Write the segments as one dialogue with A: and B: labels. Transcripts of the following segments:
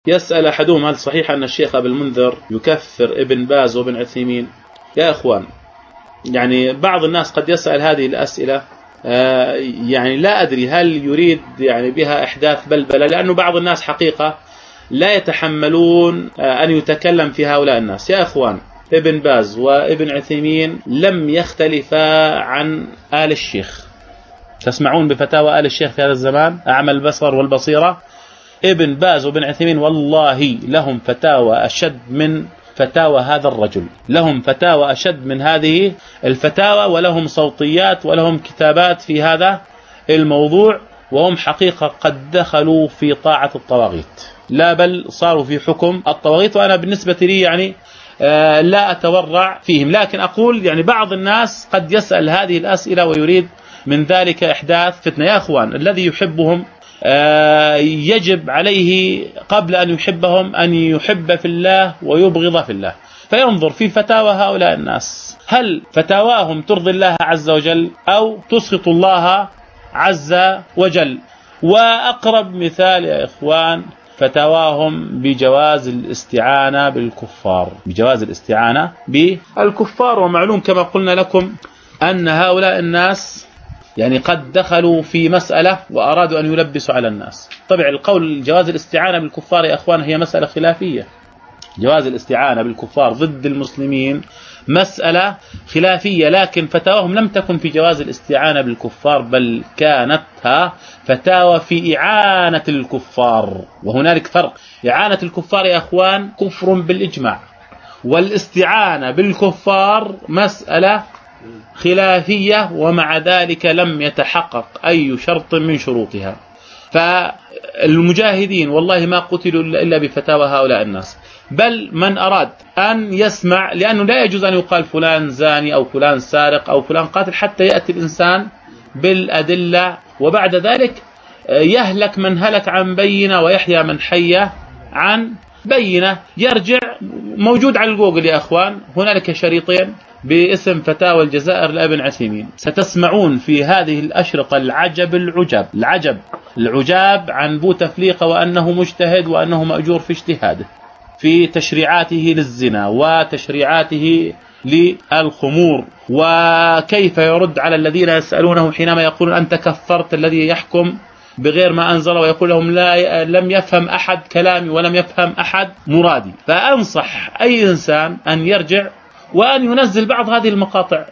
A: يسأل أحدهم: هل صحيح أن الشيخ أبي المنذر يكفر ابن باز وابن عثيمين؟ يا إخوان، يعني بعض الناس قد يسأل هذه الأسئلة، يعني لا أدري هل يريد يعني بها إحداث بلبلة، لأنه بعض الناس حقيقة لا يتحملون أن يتكلم في هؤلاء الناس. يا إخوان، ابن باز وابن عثيمين لم يختلفا عن آل الشيخ. تسمعون بفتاوى آل الشيخ في هذا الزمان، أعمى البصر والبصيرة. ابن باز وابن عثيمين والله لهم فتاوى أشد من فتاوى هذا الرجل، لهم فتاوى أشد من هذه الفتاوى، ولهم صوتيات ولهم كتابات في هذا الموضوع، وهم حقيقة قد دخلوا في طاعة الطواغيت، لا بل صاروا في حكم الطواغيت. وأنا بالنسبة لي يعني لا أتورع فيهم، لكن أقول يعني بعض الناس قد يسأل هذه الأسئلة ويريد من ذلك إحداث فتنة. يا أخوان، الذي يحبهم يجب عليه قبل أن يحبهم أن يحب في الله ويبغض في الله، فينظر في فتاوى هؤلاء الناس، هل فتاواهم ترضي الله عز وجل أو تسخط الله عز وجل. وأقرب مثال يا إخوان فتاواهم بجواز الاستعانة بالكفار، بجواز الاستعانة بالكفار. ومعلوم كما قلنا لكم أن هؤلاء الناس يعني قد دخلوا في مسألة وأرادوا أن يلبسوا على الناس. طبعا القول جواز الاستعانة بالكفار يا أخوان هي مسألة خلافية، جواز الاستعانة بالكفار ضد المسلمين مسألة خلافية، لكن فتاواهم لم تكن في جواز الاستعانة بالكفار، بل كانتها فتاوى في إعانة الكفار. وهنالك فرق، إعانة الكفار يا أخوان كفر بالإجماع، والاستعانة بالكفار مسألة خلافية، ومع ذلك لم يتحقق أي شرط من شروطها. فالمجاهدين والله ما قتلوا إلا بفتاوى هؤلاء الناس، بل من أراد أن يسمع، لأنه لا يجوز أن يقال فلان زاني أو فلان سارق أو فلان قاتل حتى يأتي الإنسان بالأدلة، وبعد ذلك يهلك من هلك عن بينة ويحيى من حي عن بينة. يرجع موجود على الجوجل يا أخوان، هنالك شريطين باسم فتاوى الجزائر لابن عثيمين، ستسمعون في هذه الأشرطة العجاب عن بوتفليقة، وأنه مجتهد وأنه مأجور في اجتهاده في تشريعاته للزنا وتشريعاته للخمور، وكيف يرد على الذين يسألونه حينما يقولون أنت كفرت الذي يحكم بغير ما أنزل، ويقول لهم لم يفهم أحد كلامي ولم يفهم أحد مرادي. فأنصح أي إنسان أن يرجع وأن ينزل بعض هذه المقاطع،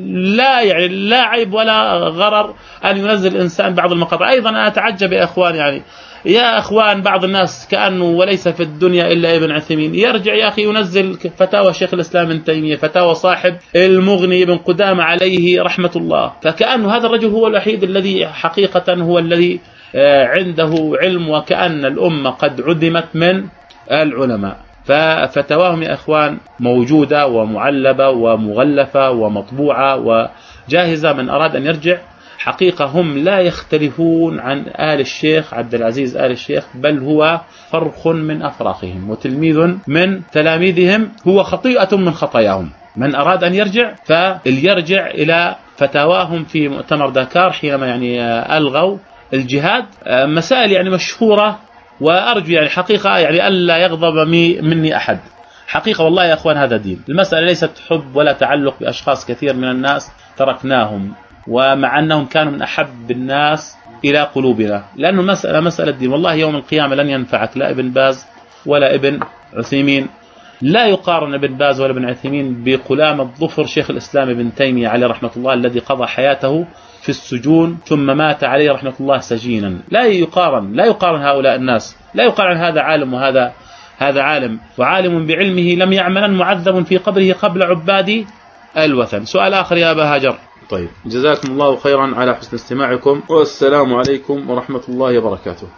A: لا عيب ولا غرر أن ينزل الإنسان بعض المقاطع. أيضا أنا أتعجب يا أخوان، يعني يا أخوان بعض الناس كأنه وليس في الدنيا إلا ابن عثيمين، يرجع يا أخي ينزل فتاوى شيخ الإسلام ابن تيمية، فتاوى صاحب المغني ابن قدامة عليه رحمة الله، فكأنه هذا الرجل هو الوحيد الذي حقيقة هو الذي عنده علم، وكأن الأمة قد عدمت من العلماء. ففتواهم يا إخوان موجودة ومعلبة ومغلفة ومطبوعة وجاهزة، من أراد أن يرجع. حقيقة هم لا يختلفون عن آل الشيخ عبد العزيز آل الشيخ، بل هو فرخ من أفراخهم وتلميذ من تلاميذهم، هو خطيئة من خطاياهم. من أراد أن يرجع فليرجع إلى فتاواهم في مؤتمر داكار حينما يعني ألغوا الجهاد، مسائل يعني مشهورة، وأرجو يعني حقيقة يعني ألا يغضب مني أحد. حقيقة والله يا أخوان هذا دين، المسألة ليست حب ولا تعلق بأشخاص كثير من الناس تركناهم، ومع أنهم كانوا من أحب الناس إلى قلوبنا، لأنه مسألة دين. والله يوم القيامة لن ينفعك لا ابن باز ولا ابن عثيمين، لا يقارن ابن باز ولا ابن عثيمين بقلام الظفر شيخ الإسلام ابن تيمية عليه رحمة الله، الذي قضى حياته في السجون ثم مات عليه رحمة الله سجينا. لا يقارن هؤلاء الناس، لا يقارن هذا عالم وهذا عالم، وعالم بعلمه لم يعملا معذب في قبره قبل عباد الوثن. سؤال آخر يا أبا هاجر. طيب، جزاكم الله خيرا على حسن استماعكم، والسلام عليكم ورحمة الله وبركاته.